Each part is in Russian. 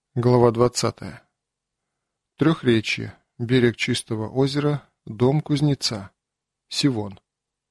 Глава 20. Трехречье. Берег чистого озера. Дом кузнеца. Сивон.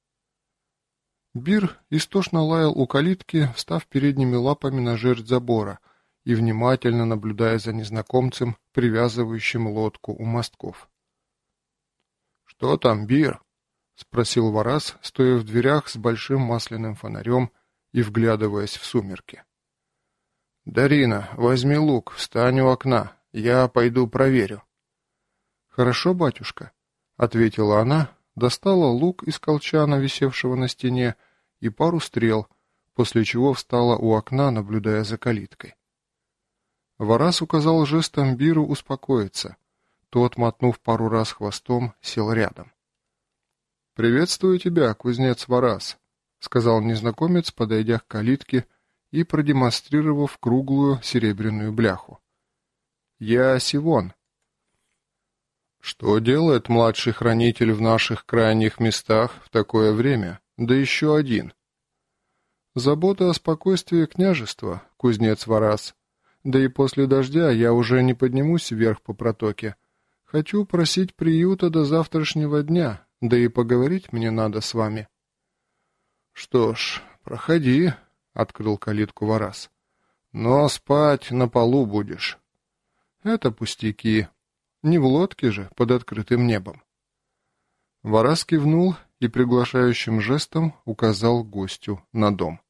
Бир истошно лаял у калитки, встав передними лапами на жердь забора и внимательно наблюдая за незнакомцем, привязывающим лодку у мостков. «Что там, Бир?» — спросил Вараз, стоя в дверях с большим масляным фонарем и вглядываясь в сумерки. «Дарина, возьми лук, встань у окна, я пойду проверю». «Хорошо, батюшка», — ответила она, достала лук из колчана, висевшего на стене, и пару стрел, после чего встала у окна, наблюдая за калиткой. Вараз указал жестом Биру успокоиться. Тот, мотнув пару раз хвостом, сел рядом. «Приветствую тебя, кузнец Вараз», — сказал незнакомец, подойдя к калитке и продемонстрировав круглую серебряную бляху. «Я Сивон». «Что делает младший хранитель в наших крайних местах в такое время, да еще один?» «Забота о спокойствии княжества, кузнец Вараз. Да и после дождя я уже не поднимусь вверх по протоке. Хочу просить приюта до завтрашнего дня, да и поговорить мне надо с вами». «Что ж, проходи», — открыл калитку Вараз. «Но спать на полу будешь». «Это пустяки. Не в лодке же, под открытым небом». Вараз кивнул и приглашающим жестом указал гостю на дом.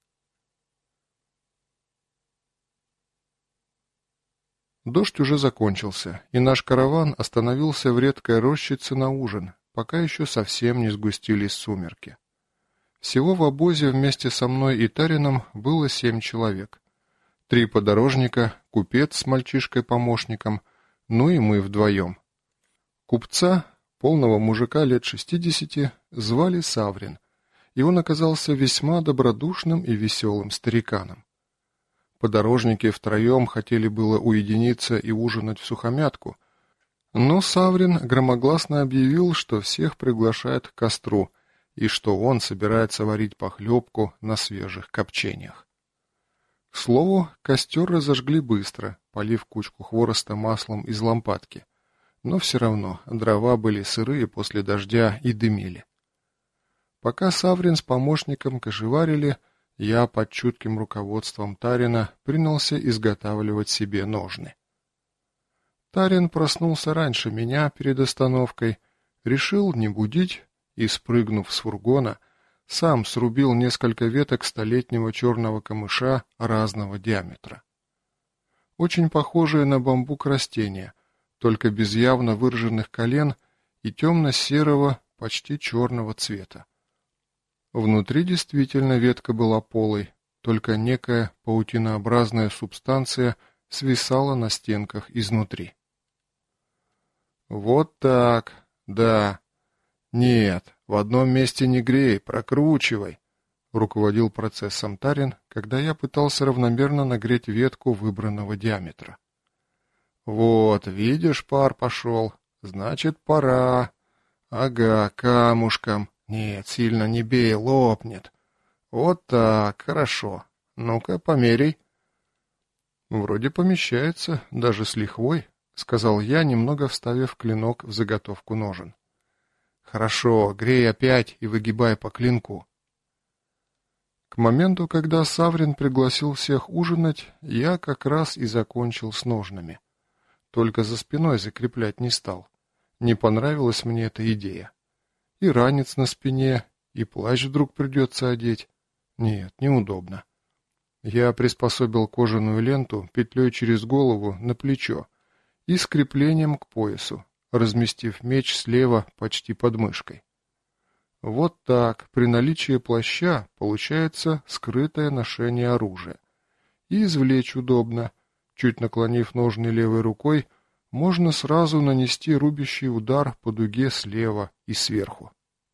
Дождь уже закончился, и наш караван остановился в редкой рощице на ужин, пока еще совсем не сгустились сумерки. Всего в обозе вместе со мной и Тарином было 7 человек. 3 подорожника, купец с мальчишкой-помощником, ну и мы вдвоем. Купца, полного мужика лет 60, звали Саврин, и он оказался весьма добродушным и веселым стариканом. Подорожники втроем хотели было уединиться и ужинать в сухомятку, но Саврин громогласно объявил, что всех приглашает к костру, и что он собирается варить похлебку на свежих копчениях. К слову, костер разожгли быстро, полив кучку хвороста маслом из лампадки, но все равно дрова были сырые после дождя и дымили. Пока Саврин с помощником кошеварили, я под чутким руководством Тарина принялся изготавливать себе ножны. Тарин проснулся раньше меня перед остановкой, решил не будить и, спрыгнув с фургона, сам срубил несколько веток столетнего черного камыша разного диаметра. Очень похожие на бамбук растения, только без явно выраженных колен и темно-серого, почти черного цвета. Внутри действительно ветка была полой, только некая паутинообразная субстанция свисала на стенках изнутри. «Вот так, да. Нет, в одном месте не грей, прокручивай», — руководил процессом Тарин, когда я пытался равномерно нагреть ветку выбранного диаметра. «Вот, видишь, пар пошел. Значит, пора. Ага, камушком. Нет, сильно не бей, лопнет. Вот так, хорошо. Ну-ка, померяй». «Вроде помещается, даже с лихвой», — сказал я, немного вставив клинок в заготовку ножен. «Хорошо, грей опять и выгибай по клинку». К моменту, когда Саврин пригласил всех ужинать, я как раз и закончил с ножнами. Только за спиной закреплять не стал. Не понравилась мне эта идея. И ранец на спине, и плащ вдруг придется одеть. Нет, неудобно. Я приспособил кожаную ленту петлей через голову на плечо и с креплением к поясу, разместив меч слева почти под мышкой. Вот так, при наличии плаща, получается скрытое ношение оружия. И извлечь удобно. Чуть наклонив ножны левой рукой, можно сразу нанести рубящий удар по дуге слева и сверху.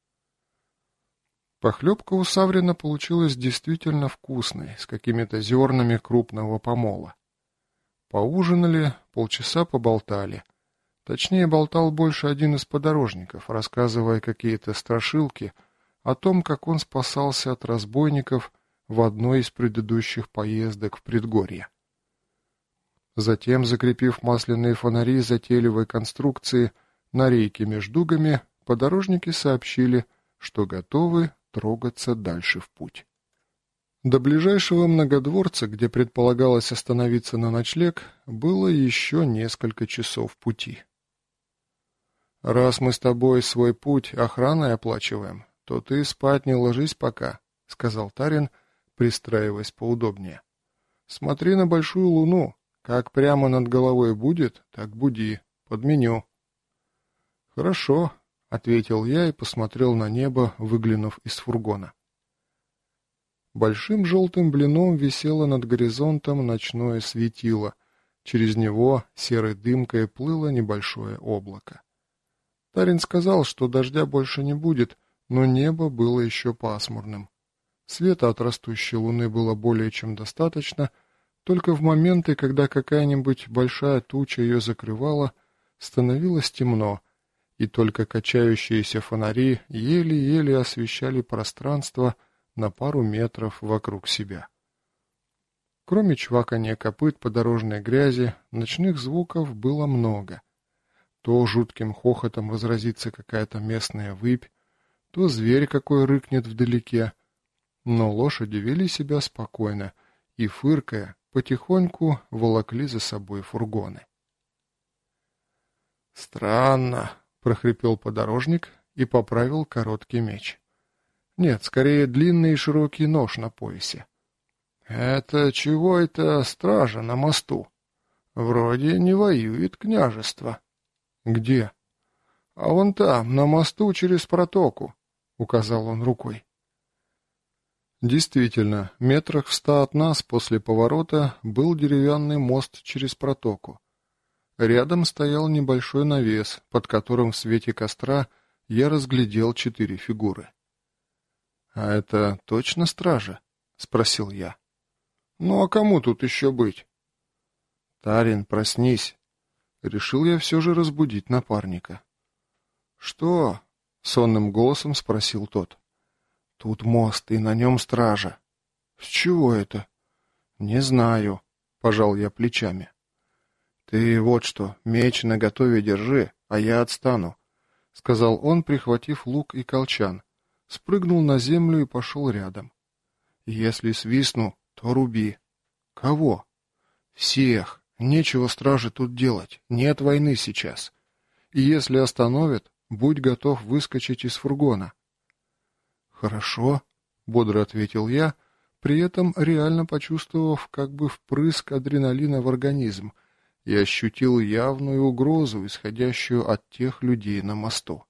Похлебка у Саврина получилась действительно вкусной, с какими-то зернами крупного помола. Поужинали, полчаса поболтали. Точнее, болтал больше один из подорожников, рассказывая какие-то страшилки о том, как он спасался от разбойников в одной из предыдущих поездок в предгорье. Затем, закрепив масляные фонари затейливой конструкции на рейке между дугами, подорожники сообщили, что готовы трогаться дальше в путь. До ближайшего многодворца, где предполагалось остановиться на ночлег, было еще несколько часов пути. «Раз мы с тобой свой путь охраной оплачиваем, то ты спать не ложись пока», — сказал Тарин, пристраиваясь поудобнее. «Смотри на большую луну. Как прямо над головой будет, так буди. Подменю». «Хорошо», — ответил я и посмотрел на небо, выглянув из фургона. Большим желтым блином висело над горизонтом ночное светило. Через него серой дымкой плыло небольшое облако. Тарин сказал, что дождя больше не будет, но небо было еще пасмурным. Света от растущей луны было более чем достаточно, только в моменты, когда какая-нибудь большая туча ее закрывала, становилось темно, и только качающиеся фонари еле-еле освещали пространство на пару метров вокруг себя. Кроме чваканья копыт по дорожной грязи, ночных звуков было много. То жутким хохотом разразится какая-то местная выпь, то зверь какой рыкнет вдалеке. Но лошади вели себя спокойно и, фыркая, потихоньку волокли за собой фургоны. «Странно», — прохрипел подорожник и поправил короткий меч. Нет, скорее длинный и широкий нож на поясе. «Это чего это стража на мосту? Вроде не воюет княжество». «Где?» «А вон там, на мосту через протоку», — указал он рукой. Действительно, метрах в 100 от нас после поворота был деревянный мост через протоку. Рядом стоял небольшой навес, под которым в свете костра я разглядел 4 фигуры. «А это точно стража?» — спросил я. «Ну а кому тут еще быть?» «Тарин, проснись!» Решил я все же разбудить напарника. «Что?» — сонным голосом спросил тот. «Тут мост, и на нем стража». «С чего это?» «Не знаю», — пожал я плечами. «Ты вот что, меч наготове держи, а я отстану», — сказал он, прихватив лук и колчан. Спрыгнул на землю и пошел рядом. «Если свистну, то руби». «Кого?» «Всех. Нечего страже тут делать. Нет войны сейчас. И если остановят, будь готов выскочить из фургона». «Хорошо», — бодро ответил я, при этом реально почувствовав как бы впрыск адреналина в организм, и ощутил явную угрозу, исходящую от тех людей на мосту.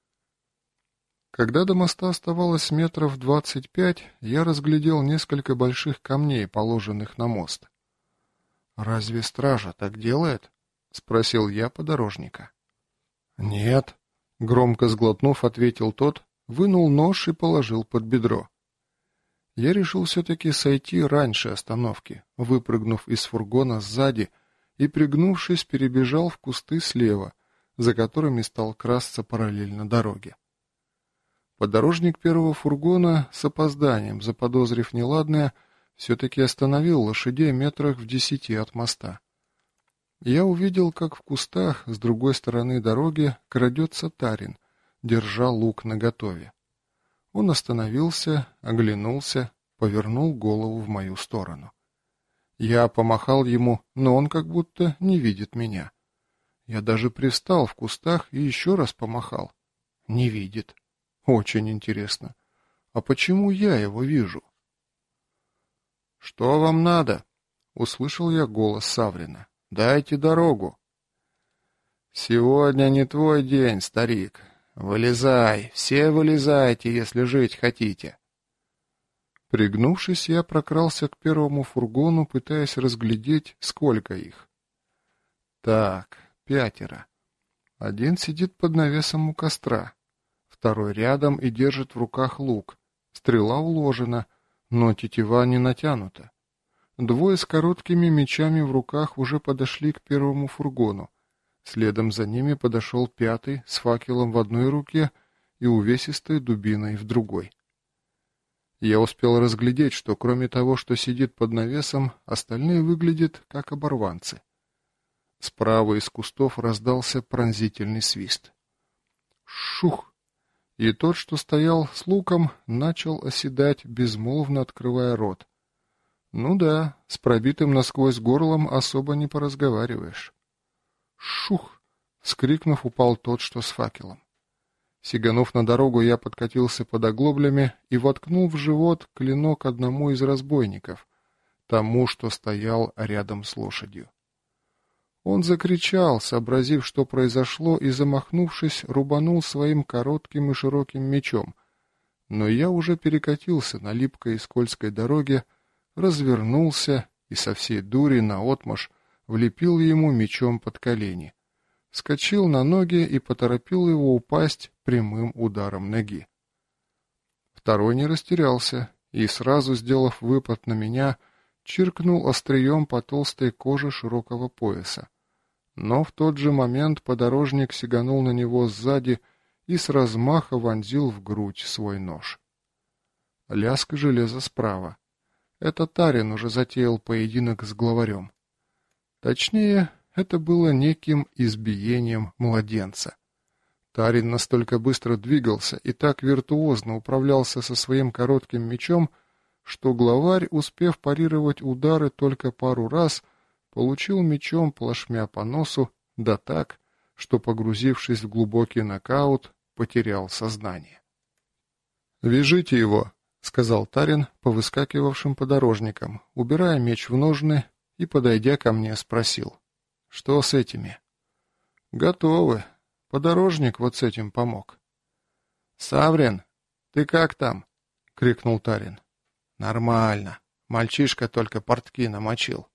Когда до моста оставалось метров 25, я разглядел несколько больших камней, положенных на мост. «Разве стража так делает?» — спросил я подорожника. «Нет», — громко сглотнув, ответил тот, вынул нож и положил под бедро. Я решил все-таки сойти раньше остановки, выпрыгнув из фургона сзади и, пригнувшись, перебежал в кусты слева, за которыми стал красться параллельно дороге. Подорожник первого фургона, с опозданием заподозрив неладное, все-таки остановил лошадей метрах в 10 от моста. Я увидел, как в кустах с другой стороны дороги крадется Тарин, держа лук наготове. Он остановился, оглянулся, повернул голову в мою сторону. Я помахал ему, но он как будто не видит меня. Я даже привстал в кустах и еще раз помахал. Не видит. Очень интересно. А почему я его вижу? «Что вам надо?» — услышал я голос Саврина. «Дайте дорогу». «Сегодня не твой день, старик. Вылезай, все вылезайте, если жить хотите». Пригнувшись, я прокрался к первому фургону, пытаясь разглядеть, сколько их. Так, 5. Один сидит под навесом у костра, второй рядом и держит в руках лук. Стрела уложена, но тетива не натянута. 2 с короткими мечами в руках уже подошли к первому фургону. Следом за ними подошел 5 с факелом в одной руке и увесистой дубиной в другой. Я успел разглядеть, что кроме того, что сидит под навесом, остальные выглядят как оборванцы. Справа из кустов раздался пронзительный свист. Шух! И тот, что стоял с луком, начал оседать, безмолвно открывая рот. Ну да, с пробитым насквозь горлом особо не поразговариваешь. Шух! Вскрикнув, упал тот, что с факелом. Сиганув на дорогу, я подкатился под оглоблями и воткнул в живот клинок одному из разбойников, тому, что стоял рядом с лошадью. Он закричал, сообразив, что произошло, и, замахнувшись, рубанул своим коротким и широким мечом. Но я уже перекатился на липкой и скользкой дороге, развернулся и со всей дури наотмашь влепил ему мечом под колени, вскочил на ноги и поторопил его упасть прямым ударом ноги. Второй не растерялся и, сразу сделав выпад на меня, чиркнул острием по толстой коже широкого пояса. Но в тот же момент подорожник сиганул на него сзади и с размаха вонзил в грудь свой нож. Лязг железа справа. Это Тарин уже затеял поединок с главарем. Точнее, это было неким избиением младенца. Тарин настолько быстро двигался и так виртуозно управлялся со своим коротким мечом, что главарь, успев парировать удары только пару раз, получил мечом плашмя по носу, да так, что, погрузившись в глубокий нокаут, потерял сознание. «Вяжите его», — сказал Тарин повыскакивавшим подорожникам, убирая меч в ножны и, подойдя ко мне, спросил: «Что с этими?» «Готовы. Подорожник вот с этим помог». «Саврин, ты как там?» — крикнул Тарин. «Нормально. Мальчишка только портки намочил».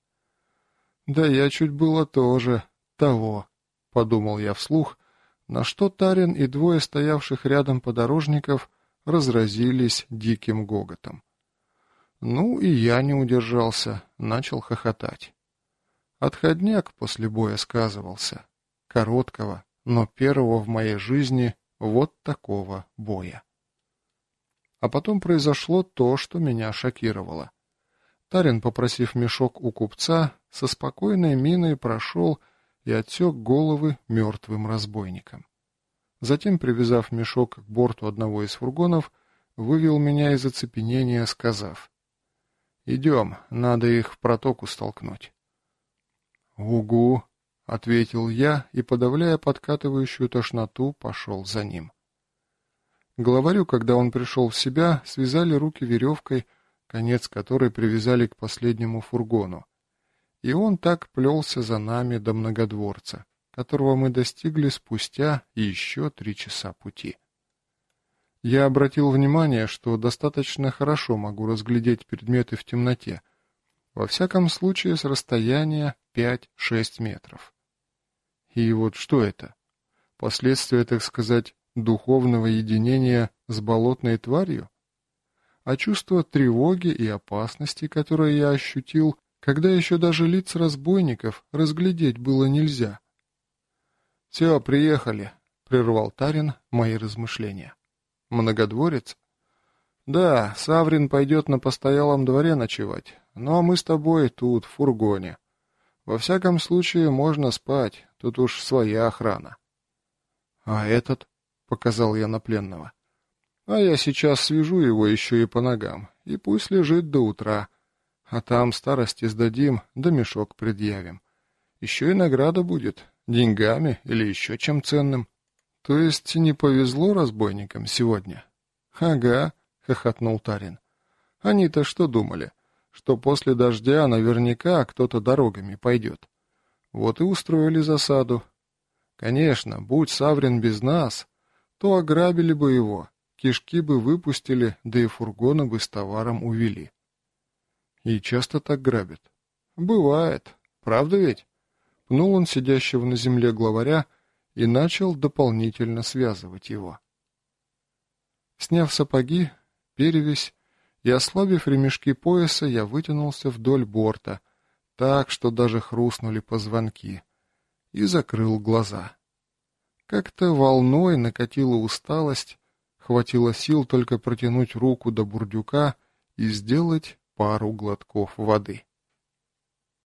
«Да я чуть было тоже того», — подумал я вслух, на что Тарин и двое стоявших рядом подорожников разразились диким гоготом. Ну и я не удержался, начал хохотать. Отходняк после боя сказывался. Короткого, но первого в моей жизни вот такого боя. А потом произошло то, что меня шокировало. Тарин, попросив мешок у купца, со спокойной миной прошел и отсек головы мертвым разбойникам. Затем, привязав мешок к борту одного из фургонов, вывел меня из оцепенения, сказав: «Идем, надо их в протоку столкнуть». «Угу», — ответил я и, подавляя подкатывающую тошноту, пошел за ним. Главарю, когда он пришел в себя, связали руки веревкой, конец которой привязали к последнему фургону. И он так плелся за нами до Многодворца, которого мы достигли спустя еще 3 часа пути. Я обратил внимание, что достаточно хорошо могу разглядеть предметы в темноте, во всяком случае с расстояния 5-6 метров. И вот что это? Последствия, так сказать, духовного единения с болотной тварью? А чувство тревоги и опасности, которое я ощутил, когда еще даже лиц разбойников разглядеть было нельзя. «Все, приехали», — прервал Тарин мои размышления. «Многодворец?» «Да, Саврин пойдет на постоялом дворе ночевать, но мы с тобой тут, в фургоне. Во всяком случае, можно спать, тут уж своя охрана». «А этот?» — показал я на пленного. «А я сейчас свяжу его еще и по ногам, и пусть лежит до утра. А там старости сдадим, да мешок предъявим. Еще и награда будет, деньгами или еще чем ценным». «То есть не повезло разбойникам сегодня?» «Ага», — хохотнул Тарин. «Они-то что думали? Что после дождя наверняка кто-то дорогами пойдет. Вот и устроили засаду. Конечно, будь Саврин без нас, то ограбили бы его, кишки бы выпустили, да и фургоны бы с товаром увели». «И часто так грабят?» «Бывает. Правда ведь?» Пнул он сидящего на земле главаря и начал дополнительно связывать его. Сняв сапоги, перевязь и ослабив ремешки пояса, я вытянулся вдоль борта, так, что даже хрустнули позвонки, и закрыл глаза. Как-то волной накатила усталость, хватило сил только протянуть руку до бурдюка и сделать пару глотков воды.